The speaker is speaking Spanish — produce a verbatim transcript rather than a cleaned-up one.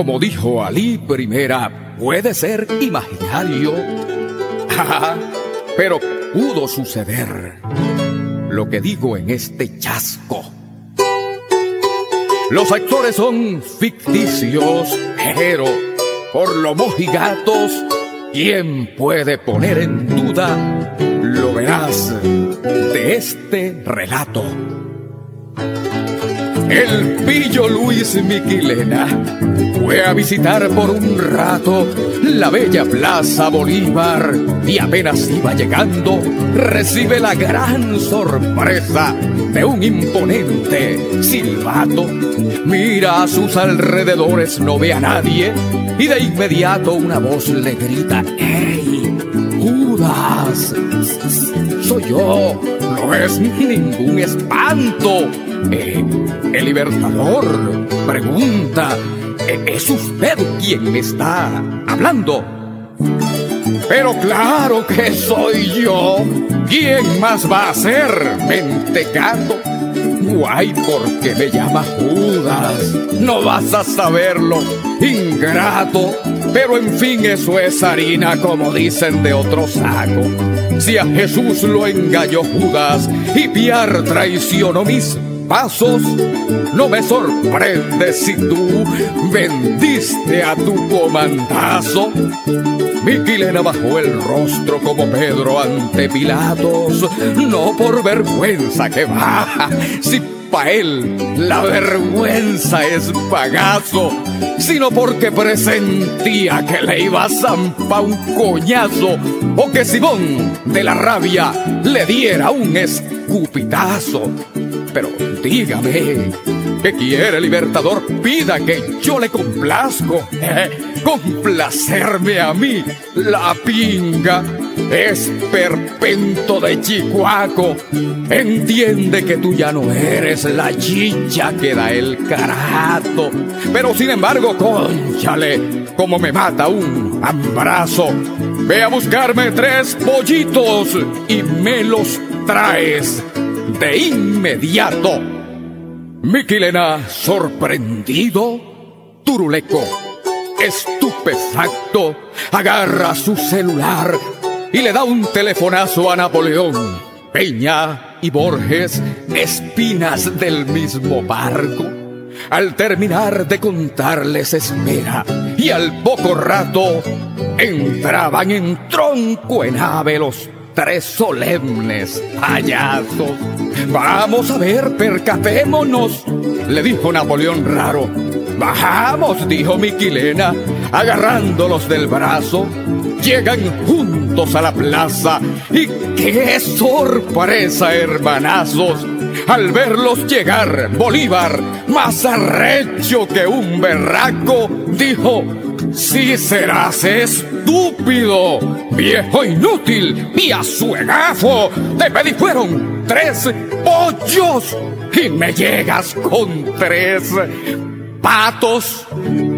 como dijo Alí Primera, puede ser imaginario. Pero pudo suceder lo que digo en este chasco. Los actores son ficticios, pero por lo mojigatos, ¿quién puede poner en duda lo veraz de este relato? El pillo Luis Miquilena fue a visitar por un rato la bella Plaza Bolívar y apenas iba llegando recibe la gran sorpresa de un imponente silbato. Mira a sus alrededores, no ve a nadie y de inmediato una voz le grita: ¡Ey, Judas! Soy yo, no es ningún espanto. Eh, el Libertador pregunta: ¿es usted quien me está hablando? Pero claro que soy yo. ¿Quién más va a ser, mentecato? Guay, ¿por qué me llama Judas? No vas a saberlo, ingrato. Pero en fin, eso es harina, como dicen de otro saco. Si a Jesús lo engañó Judas y Piar traicionó mis pasos, no me sorprende si tú vendiste a tu comandazo. Miquilena bajó el rostro como Pedro ante Pilatos, no por vergüenza que va, si pa' él la vergüenza es pagazo, sino porque presentía que le iba a zampar un coñazo, o que Simón de la rabia le diera un escupitazo. Pero dígame, ¿qué quiere, Libertador? Pida que yo le complazco. ¿Eh? Complacerme a mí, la pinga, es perpento de chicuaco. Entiende que tú ya no eres la chicha que da el carato. Pero sin embargo, cónchale, como me mata un abrazo. Ve a buscarme tres pollitos y me los traes de inmediato. Miquilena, sorprendido, turuleco, estupefacto, agarra su celular y le da un telefonazo a Napoleón, Peña y Borges, espinas del mismo barco. Al terminar de contarles espera y al poco rato entraban en tronco en ave los tres solemnes payasos. Vamos a ver, percatémonos, le dijo Napoleón raro. Bajamos, dijo Miquilena, agarrándolos del brazo. Llegan juntos a la plaza y ¡qué sorpresa, hermanazos! Al verlos llegar, Bolívar, más arrecho que un berraco, dijo: ¡Sí serás estúpido, viejo inútil y a suegafo! Te pedí fueron tres pollos y me llegas con tres patos.